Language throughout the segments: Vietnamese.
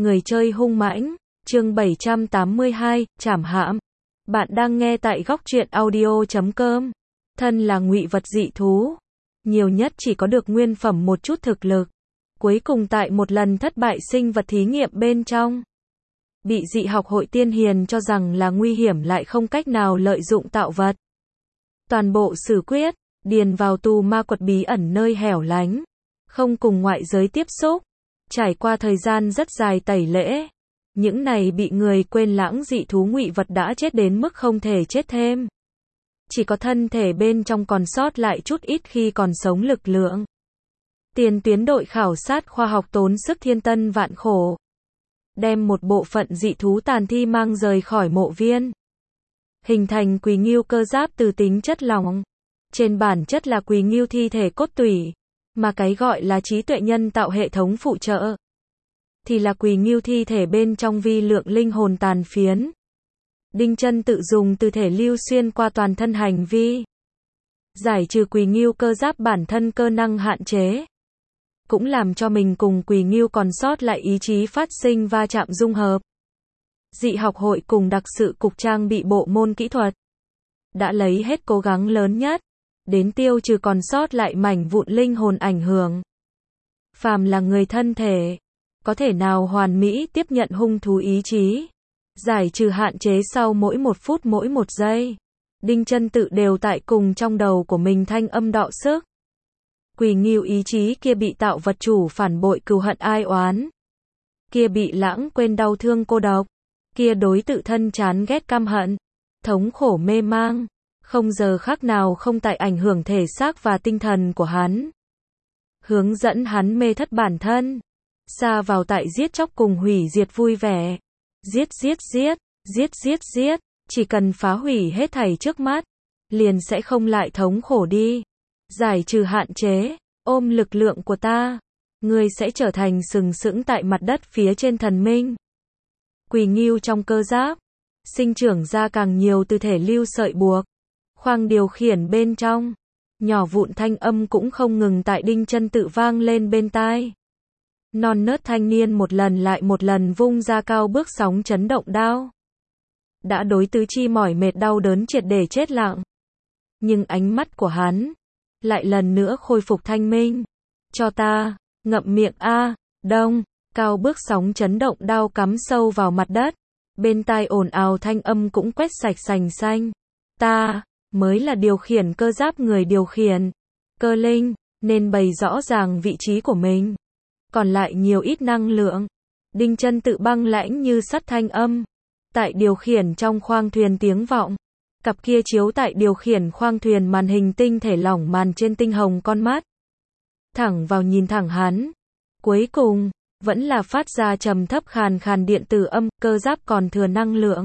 Người chơi hung mãnh, chương 782, trảm hãm. Bạn đang nghe tại góc truyện audio.com. Thân là ngụy vật dị thú, nhiều nhất chỉ có được nguyên phẩm một chút thực lực. Cuối cùng tại một lần thất bại sinh vật thí nghiệm bên trong, bị dị học hội tiên hiền cho rằng là nguy hiểm lại không cách nào lợi dụng tạo vật. Toàn bộ xử quyết, điền vào tù ma quật bí ẩn nơi hẻo lánh, không cùng ngoại giới tiếp xúc. Trải qua thời gian rất dài tẩy lễ, những này bị người quên lãng dị thú ngụy vật đã chết đến mức không thể chết thêm. Chỉ có thân thể bên trong còn sót lại chút ít khi còn sống lực lượng. Tiền tuyến đội khảo sát khoa học tốn sức thiên tân vạn khổ, đem một bộ phận dị thú tàn thi mang rời khỏi mộ viên, hình thành quỳ ngưu cơ giáp từ tính chất lỏng. Trên bản chất là quỳ ngưu thi thể cốt tủy, mà cái gọi là trí tuệ nhân tạo hệ thống phụ trợ thì là quỳ ngưu thi thể bên trong vi lượng linh hồn tàn phiến. Đinh Chân tự dùng từ thể lưu xuyên qua toàn thân hành vi, giải trừ quỳ ngưu cơ giáp bản thân cơ năng hạn chế, cũng làm cho mình cùng quỳ ngưu còn sót lại ý chí phát sinh va chạm dung hợp. Dị học hội cùng đặc sự cục trang bị bộ môn kỹ thuật đã lấy hết cố gắng lớn nhất đến tiêu trừ còn sót lại mảnh vụn linh hồn ảnh hưởng. Phàm là người thân thể có thể nào hoàn mỹ tiếp nhận hung thú ý chí, giải trừ hạn chế sau mỗi 1 phút mỗi 1 giây. Đinh Chân tự đều tại cùng trong đầu của mình thanh âm đọ sức. Quỳ ngưu ý chí kia bị tạo vật chủ phản bội cừu hận ai oán, kia bị lãng quên đau thương cô độc, kia đối tự thân chán ghét căm hận, thống khổ mê mang, không giờ khắc nào không tại ảnh hưởng thể xác và tinh thần của hắn. Hướng dẫn hắn mê thất bản thân, xa vào tại giết chóc cùng hủy diệt vui vẻ. Giết, chỉ cần phá hủy hết thảy trước mắt, liền sẽ không lại thống khổ đi. Giải trừ hạn chế, ôm lực lượng của ta, ngươi sẽ trở thành sừng sững tại mặt đất phía trên thần minh. Quỳ ngưu trong cơ giáp, sinh trưởng ra càng nhiều từ thể lưu sợi buộc, khoang điều khiển bên trong, nhỏ vụn thanh âm cũng không ngừng tại Đinh Chân tự vang lên bên tai. Non nớt thanh niên một lần lại một lần vung ra cao bước sóng chấn động đao. Đã đối tứ chi mỏi mệt đau đớn triệt để chết lặng. Nhưng ánh mắt của hắn lại lần nữa khôi phục thanh minh. Cho ta, ngậm miệng a, đông, cao bước sóng chấn động đao cắm sâu vào mặt đất. Bên tai ồn ào thanh âm cũng quét sạch sành xanh. Ta mới là điều khiển cơ giáp người điều khiển. Cơ linh, nên bày rõ ràng vị trí của mình. Còn lại nhiều ít năng lượng. Đinh Chân tự băng lãnh như sắt thanh âm tại điều khiển trong khoang thuyền tiếng vọng. Cặp kia chiếu tại điều khiển khoang thuyền màn hình tinh thể lỏng màn trên tinh hồng con mắt, thẳng vào nhìn thẳng hắn. Cuối cùng vẫn là phát ra trầm thấp khàn khàn điện tử âm. Cơ giáp còn thừa năng lượng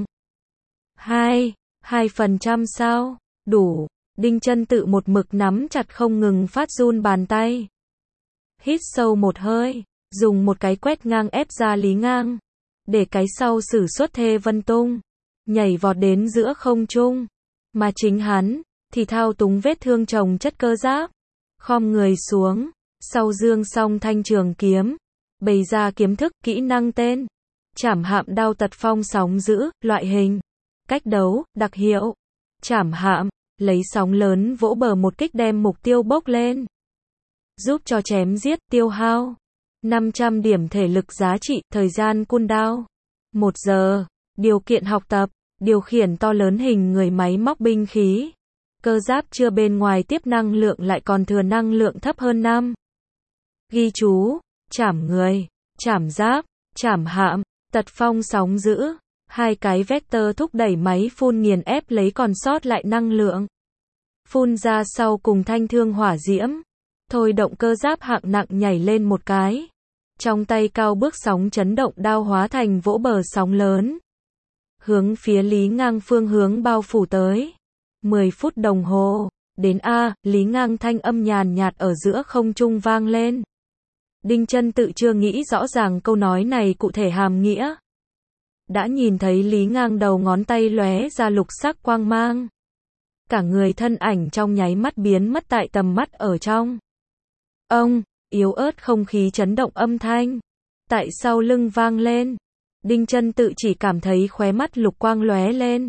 2% sao? Đủ. Đinh Chân tự một mực nắm chặt không ngừng phát run bàn tay. Hít sâu một hơi, dùng một cái quét ngang ép ra Lý Ngang, để cái sau sử xuất Thê Vân Tung, nhảy vọt đến giữa không trung, mà chính hắn thì thao túng vết thương chồng chất cơ giáp, khom người xuống, sau dương song thanh trường kiếm, bày ra kiếm thức, kỹ năng tên, trảm hạm đao tật phong sóng dữ, loại hình, cách đấu, đặc hiệu, trảm hạm, lấy sóng lớn vỗ bờ một kích đem mục tiêu bốc lên, giúp cho chém giết, tiêu hao 500 điểm thể lực giá trị, thời gian cooldown 1 giờ, điều kiện học tập, điều khiển to lớn hình người máy móc binh khí. Cơ giáp chưa bên ngoài tiếp năng lượng lại còn thừa năng lượng thấp hơn 5. Ghi chú, trảm người, trảm giáp, trảm hạm, tật phong sóng dữ, 2 cái vector thúc đẩy máy phun nghiền ép lấy còn sót lại năng lượng, phun ra sau cùng thanh thương hỏa diễm. Thôi động cơ giáp hạng nặng nhảy lên một cái, trong tay cao bước sóng chấn động đao hóa thành vỗ bờ sóng lớn, hướng phía Lý Ngang phương hướng bao phủ tới. 10 phút đồng hồ, đến a, Lý Ngang thanh âm nhàn nhạt ở giữa không trung vang lên. Đinh Chân tự chưa nghĩ rõ ràng câu nói này cụ thể hàm nghĩa. Đã nhìn thấy Lý Ngang đầu ngón tay lóe ra lục sắc quang mang. Cả người thân ảnh trong nháy mắt biến mất tại tầm mắt ở trong. Ông, yếu ớt không khí chấn động âm thanh. tại sau lưng vang lên. Đinh Chân Tự chỉ cảm thấy khóe mắt lục quang lóe lên.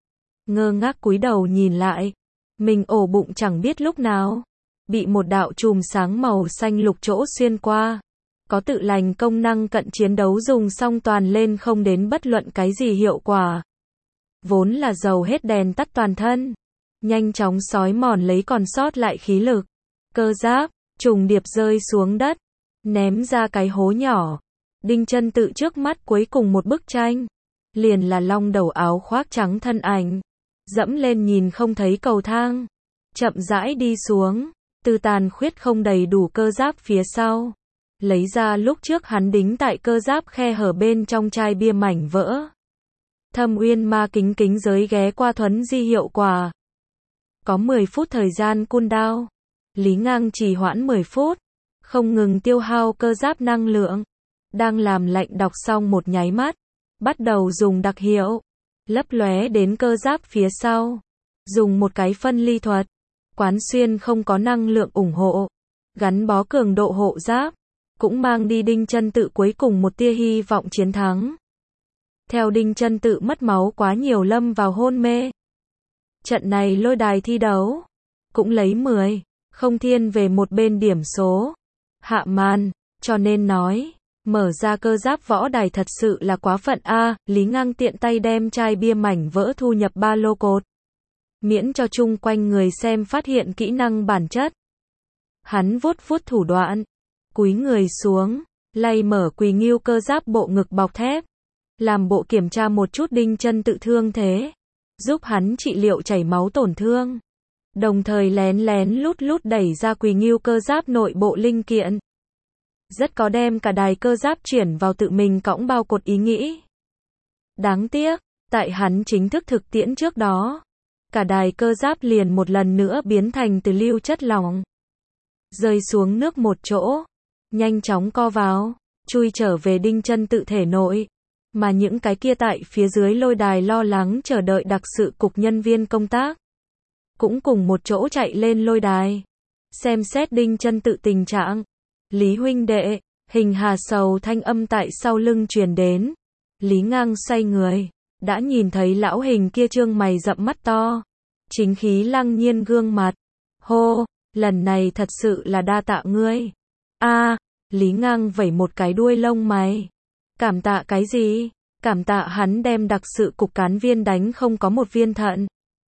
Ngơ ngác cúi đầu nhìn lại, mình ổ bụng chẳng biết lúc nào bị một đạo chùm sáng màu xanh lục chỗ xuyên qua. Có tự lành công năng cận chiến đấu dùng xong toàn lên không đến bất luận cái gì hiệu quả. Vốn là dầu hết đèn tắt toàn thân, nhanh chóng xói mòn lấy còn sót lại khí lực. Cơ giáp trùng điệp rơi xuống đất, ném ra cái hố nhỏ. Đinh Chân Tự trước mắt cuối cùng một bức tranh, liền là long đầu áo khoác trắng thân ảnh, dẫm lên nhìn không thấy cầu thang, chậm rãi đi xuống, từ tàn khuyết không đầy đủ cơ giáp phía sau, lấy ra lúc trước hắn đính tại cơ giáp khe hở bên trong chai bia mảnh vỡ. Thâm Uyên Ma kính kính giới ghé qua thuấn di hiệu quả. Có 10 phút thời gian cooldown. Lý Ngang trì hoãn 10 phút, không ngừng tiêu hao cơ giáp năng lượng. Đang làm lệnh đọc xong một nháy mắt, bắt đầu dùng đặc hiệu, lấp lóe đến cơ giáp phía sau. Dùng một cái phân ly thuật, quán xuyên không có năng lượng ủng hộ, gắn bó cường độ hộ giáp, cũng mang đi Đinh Chân Tự cuối cùng một tia hy vọng chiến thắng. Theo Đinh Chân Tự mất máu quá nhiều lâm vào hôn mê. Trận này lôi đài thi đấu, cũng lấy 10, không thiên về một bên điểm số. Hạ màn, cho nên nói, mở ra cơ giáp võ đài thật sự là quá phận a. Lý Ngang tiện tay đem chai bia mảnh vỡ thu nhập ba lô cột, miễn cho chung quanh người xem phát hiện kỹ năng bản chất. Hắn vuốt vuốt thủ đoạn, cúi người xuống, lay mở Quỳ Ngưu cơ giáp bộ ngực bọc thép, làm bộ kiểm tra một chút Đinh Chân Tự thương thế, giúp hắn trị liệu chảy máu tổn thương, đồng thời lén lén lút lút đẩy ra Quỳ Ngưu cơ giáp nội bộ linh kiện. Rất có đem cả đài cơ giáp chuyển vào tự mình cõng bao cột ý nghĩ. Đáng tiếc, tại hắn chính thức thực tiễn trước đó, cả đài cơ giáp liền một lần nữa biến thành từ lưu chất lỏng, rơi xuống nước một chỗ, nhanh chóng co vào, chui trở về Đinh Chân Tự thể nội. Mà những cái kia tại phía dưới lôi đài lo lắng chờ đợi đặc sự cục nhân viên công tác, cũng cùng một chỗ chạy lên lôi đài, xem xét Đinh Chân Tự tình trạng. Lý huynh đệ, Hình Hà Sầu thanh âm tại sau lưng truyền đến. Lý Ngang xoay người, đã nhìn thấy lão Hình kia trương mày rậm mắt to, chính khí lăng nhiên gương mặt. Hô, lần này thật sự là đa tạ ngươi. A, Lý Ngang vẩy một cái đuôi lông mày. Cảm tạ cái gì? Cảm tạ hắn đem đặc sự cục cán viên đánh không có một viên thận.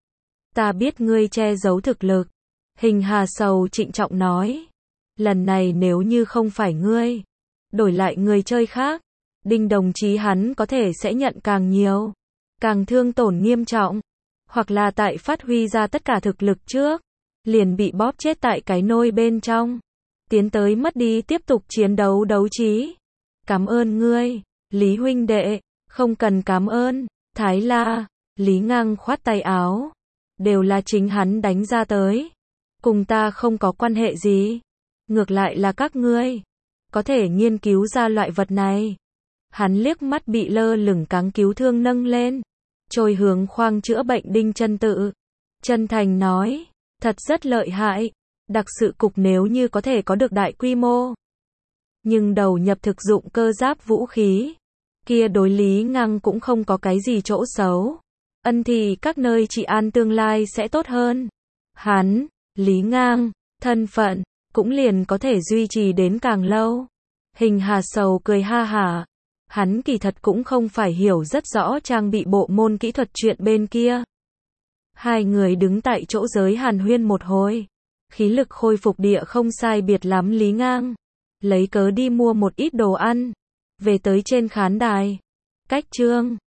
Ta biết ngươi che giấu thực lực. Hình Hà Sầu trịnh trọng nói. Lần này nếu như không phải ngươi, đổi lại người chơi khác, Đinh đồng chí hắn có thể sẽ nhận càng nhiều, càng thương tổn nghiêm trọng, hoặc là tại phát huy ra tất cả thực lực trước, liền bị bóp chết tại cái nôi bên trong, tiến tới mất đi tiếp tục chiến đấu đấu trí. Cảm ơn ngươi, Lý huynh đệ, không cần cảm ơn, Thái La. Lý Ngang khoát tay áo, đều là chính hắn đánh ra tới, cùng ta không có quan hệ gì, ngược lại là các ngươi có thể nghiên cứu ra loại vật này. Hắn liếc mắt bị lơ lửng cáng cứu thương nâng lên, trôi hướng khoang chữa bệnh Đinh Chân Tự, chân thành nói, thật rất lợi hại, đặc sự cục nếu như có thể có được đại quy mô, nhưng đầu nhập thực dụng cơ giáp vũ khí, kia đối Lý Ngang cũng không có cái gì chỗ xấu. Ân thì các nơi trị an tương lai sẽ tốt hơn. Hắn, Lý Ngang, thân phận, cũng liền có thể duy trì đến càng lâu. Hình Hà Sầu cười ha hả. Hắn kỳ thật cũng không phải hiểu rất rõ trang bị bộ môn kỹ thuật chuyện bên kia. Hai người đứng tại chỗ giới hàn huyên một hồi. Khí lực khôi phục địa không sai biệt lắm. Lý Ngang lấy cớ đi mua một ít đồ ăn, về tới trên khán đài. Cách chương